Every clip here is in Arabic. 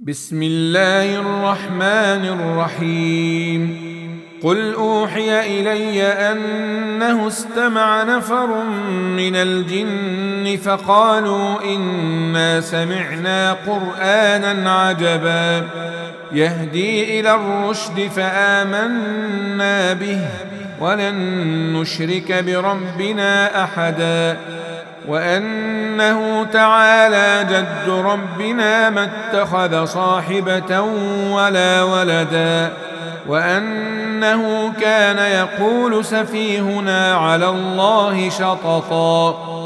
بسم الله الرحمن الرحيم. قل أوحي إلي أنه استمع نفر من الجن فقالوا إنا سمعنا قرآنا عجبا يهدي إلى الرشد فآمنا به ولن نشرك بربنا أحدا وأنه تعالى جد ربنا ما اتخذ صاحبة ولا ولدا وأنه كان يقول سفيهنا على الله شططا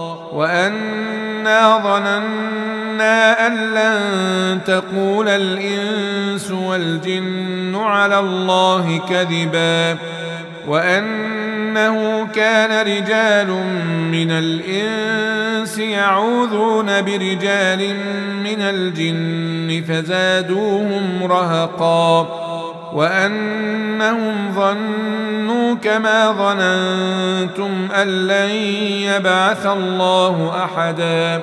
وأنا ظننا أن لن تقول الإنس والجن على الله كذبا وأنه كان رجال من الإنس يعوذون برجال من الجن فزادوهم رهقا وأنهم ظنوا كما ظننتم أن لن يبعث الله أحدا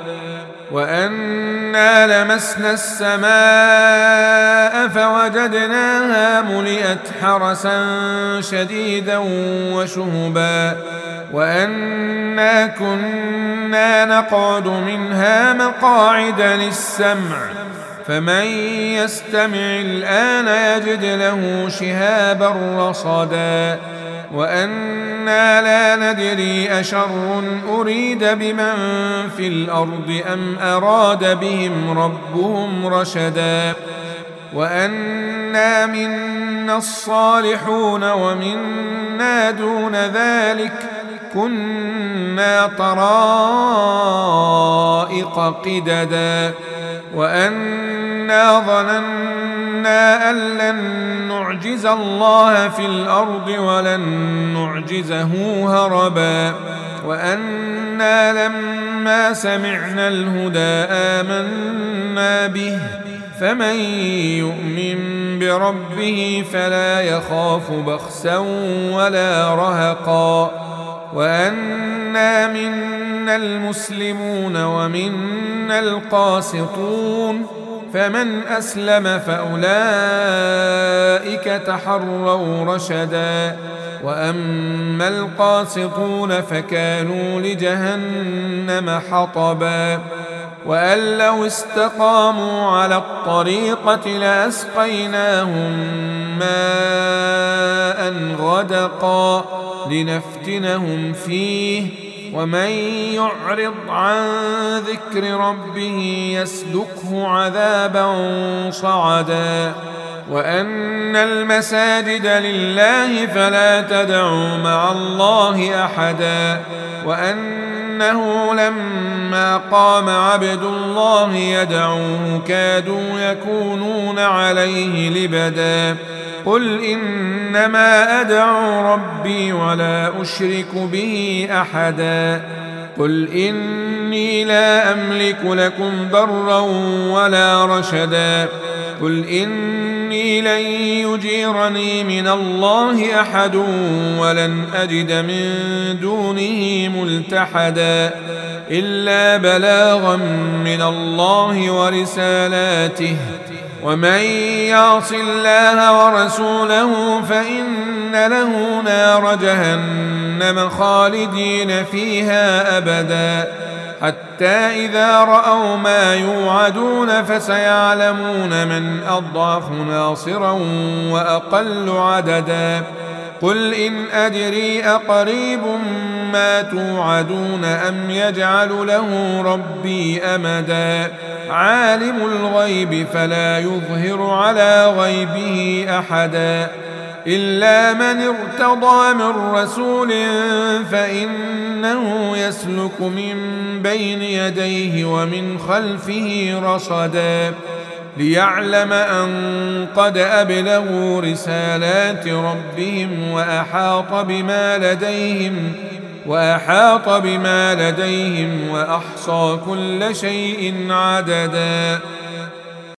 وأنا لمسنا السماء فوجدناها ملئت حرسا شديدا وشهبا وأنا كنا نقعد منها مقاعد للسمع فمن يستمع الآن يجد له شهابا رصدا وأنا لا ندري أشر أريد بمن في الأرض أم أراد بهم ربهم رشدا وأنا منا الصالحون ومنا دون ذلك كنا طرائق قددا وأنا ظننا أن لن نعجز الله في الأرض ولن نعجزه هربا وأنا لما سمعنا الهدى آمنا به فمن يؤمن بربه فلا يخاف بخسا ولا رهقا وأنا منا المسلمون ومنا القاسطون فمن أسلم فأولئك تحروا رشدا وأما القاسطون فكانوا لجهنم حطبا وأن لو استقاموا على الطريقة لأسقيناهم ماء غدقا لنفتنهم فيه ومن يعرض عن ذكر ربه يسلكه عذابا صعدا وأن المساجد لله فلا تدعوا مع الله أحدا وأنه لما قام عبد الله يدعوه كادوا يكونون عليه لبدا قل إنما أدعو ربي ولا أشرك به أحدا قل إني لا أملك لكم ضرا ولا رشدا قل إني لن يجيرني من الله أحد ولن أجد من دونه ملتحدا إلا بلاغا من الله ورسالاته ومن يعص الله ورسوله فإن له نار جهنم خالدين فيها أبدا حتى إذا رأوا ما يوعدون فسيعلمون من أضعف ناصرا وأقل عددا قل إن أدري أقريب ما توعدون أم يجعل له ربي أمدا عالم الغيب فلا يظهر على غيبه أحدا إلا من ارتضى من رسول فإنه يسلك من بين يديه ومن خلفه رصدا ليعلم أن قد أبلغوا رسالات ربهم وأحاط بما لديهم وأحصى كل شيء عددا